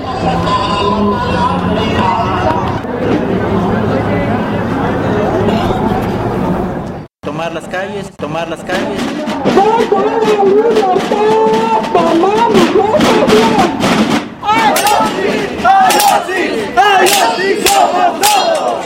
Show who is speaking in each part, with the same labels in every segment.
Speaker 1: Tomar las calles, tomar las calles.
Speaker 2: ¡Así somos todos!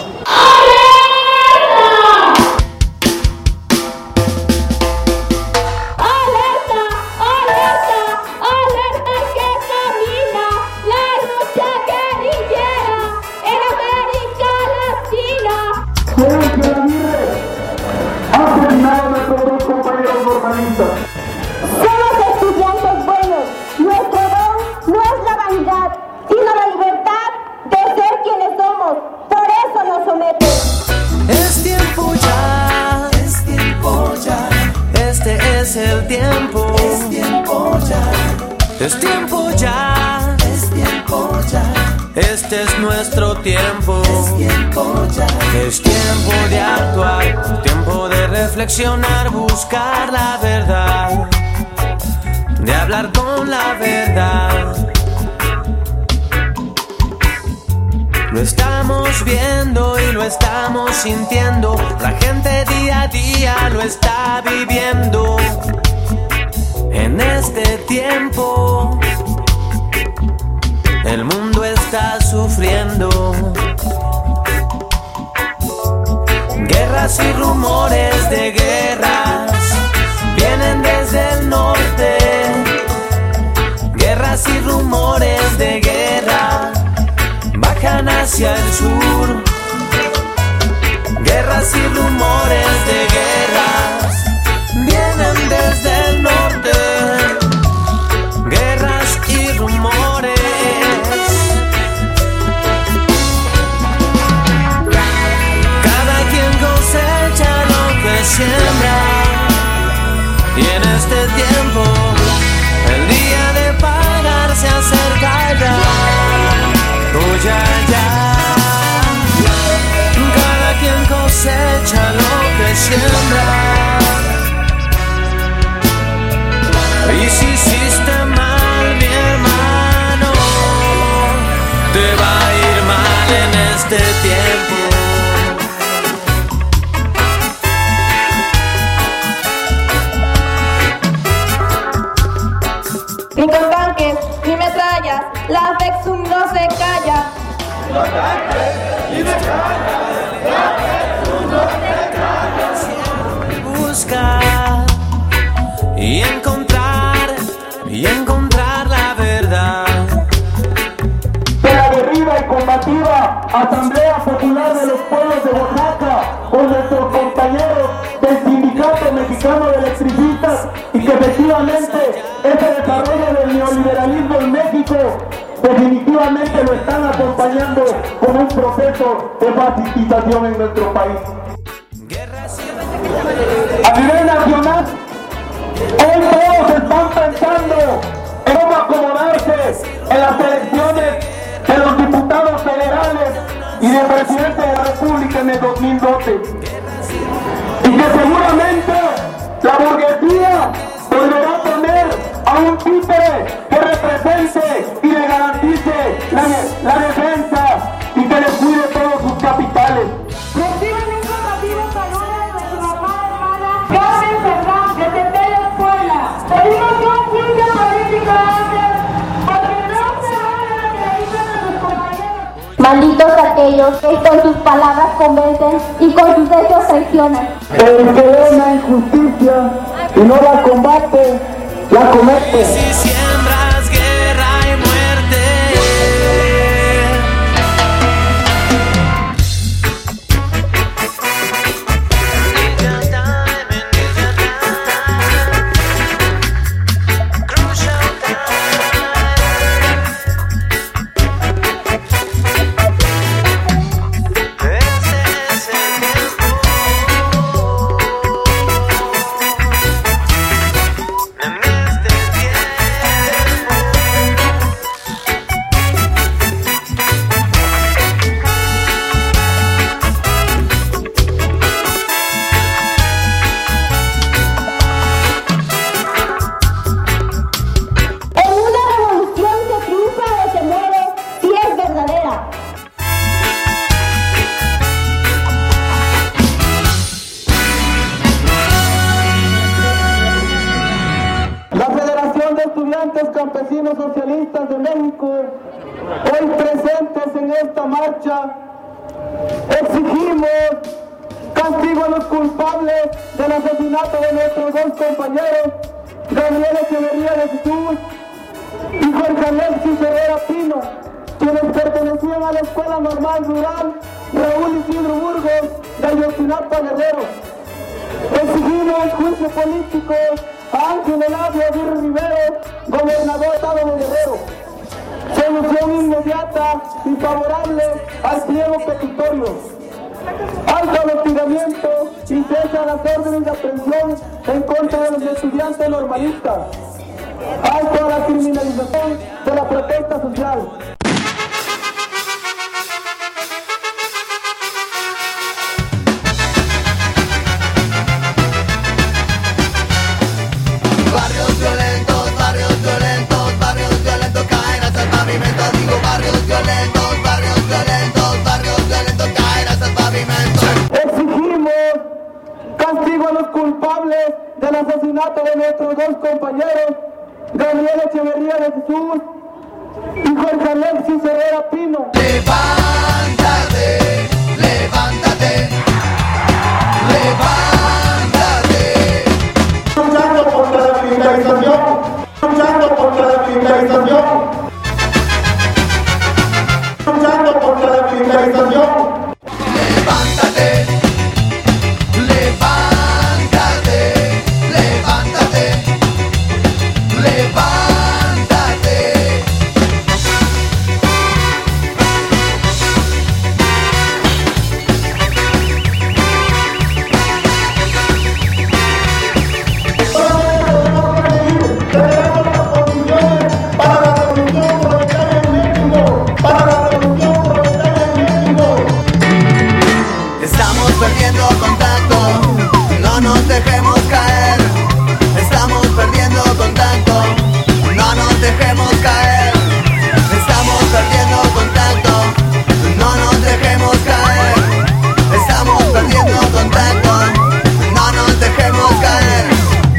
Speaker 3: Somos estudiantes buenos. Nuestro don no es la vanidad, sino la libertad de ser quienes somos. Por eso nos someten.
Speaker 4: Es tiempo ya, es tiempo ya. Este es el tiempo, es tiempo ya. Es tiempo ya, es tiempo ya. Este es nuestro tiempo, es tiempo ya. Es tiempo de actuar, tiempo de reflexionar, buscar la verdad, de hablar con la verdad. Lo estamos viendo y lo estamos sintiendo, la gente día a día lo está viviendo. En este tiempo el mundo está sufriendo. Guerras y rumores de guerras vienen desde el norte. Guerras y rumores de guerra bajan hacia el sur. Guerras y rumores de guerras vienen desde el norte. Guerras y rumores. Siembra, y en este tiempo el día de pagar se acerca ya. Oh, ya, ya. Cada quien cosecha lo que siembra. Y si hiciste mal, mi hermano, te va a ir mal en este tiempo.
Speaker 3: Ni con tanques, ni metrallas, la Vexum no se calla.
Speaker 2: Los tanques, ni metrallas, la Vexum no se calla.
Speaker 4: Buscar y encontrar la verdad.
Speaker 5: De la aguerrida y combativa Asamblea Popular de los Pueblos de Oaxaca, con nuestros compañeros del Sindicato Mexicano de Electricistas, y que efectivamente este desarrollo del neoliberalismo en México definitivamente lo están acompañando con un proceso de fascistización en nuestro país. A nivel nacional, hoy todos están pensando en cómo acomodarse en las elecciones de los diputados federales y de presidente de la República en el 2012. Y que seguramente la burguesía volverá a poner a un títere que represente y le garantice la defensa y que le cuide todos sus capitales.
Speaker 3: Reciben un combativo saludo de su mamá hermana Carmen Fernández de Tela Puebla. Pedimos un juicio político antes, porque no se vale lo que dicen nuestros compañeros. Malditos aquellos que con sus palabras convencen y con sus hechos traicionan.
Speaker 5: El que ve una injusticia y no la combate, la comete.
Speaker 4: Si siembras guerra y muerte,
Speaker 5: normalistas de México, hoy presentes en esta marcha, exigimos castigo a los culpables del asesinato de nuestros dos compañeros, Gabriel Echeverría de Jesús y Jorge Alexis Herrera Pino, quienes pertenecían a la Escuela Normal Rural Raúl Isidro Burgos de Ayotzinapa, Guerrero. Exigimos juicio político a Ángel Eladio Aguirre Rivero, gobernador del Estado de Guerrero. Solución inmediata y favorable al pliego petitorio. Alto al hostigamiento y cese a las órdenes de aprehensión en contra de los estudiantes normalistas. Alto a la criminalización de la protesta social.
Speaker 4: Barrios violentos, barrios violentos, barrios violentos caen hasta el pavimento. Digo barrios violentos, barrios violentos, barrios violentos caen hasta el pavimento.
Speaker 5: Exigimos castigo a los culpables del asesinato de nuestros dos compañeros, Gabriel Echeverría de Jesús y Jorge Alexis Herrera Pino.
Speaker 4: Levántate, levántate, levántate.
Speaker 5: Luchando contra la militarización, luchando contra la militarización, luchando contra la militarización.
Speaker 4: Levántate, levántate, levántate, levántate. Estamos perdiendo contacto, no nos dejemos caer. Estamos perdiendo contacto, no nos dejemos caer. Estamos perdiendo contacto, no nos dejemos caer. Estamos perdiendo contacto, no nos dejemos caer.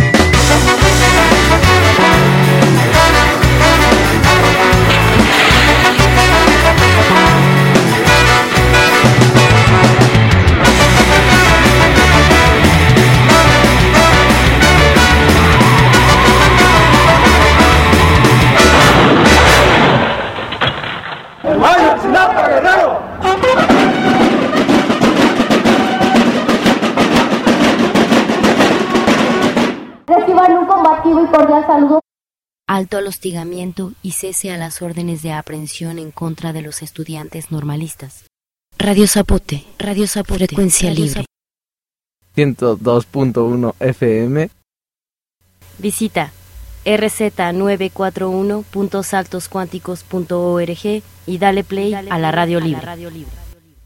Speaker 5: ¡Ayotzinapa, Guerrero!
Speaker 3: Reciban un combativo y cordial saludo.
Speaker 6: Alto al hostigamiento y cese a las órdenes de aprehensión en contra de los estudiantes normalistas. Radio Zapote, frecuencia libre.
Speaker 7: 102.1 FM.
Speaker 6: Visita rz941.saltoscuánticos.org y dale play a la radio libre.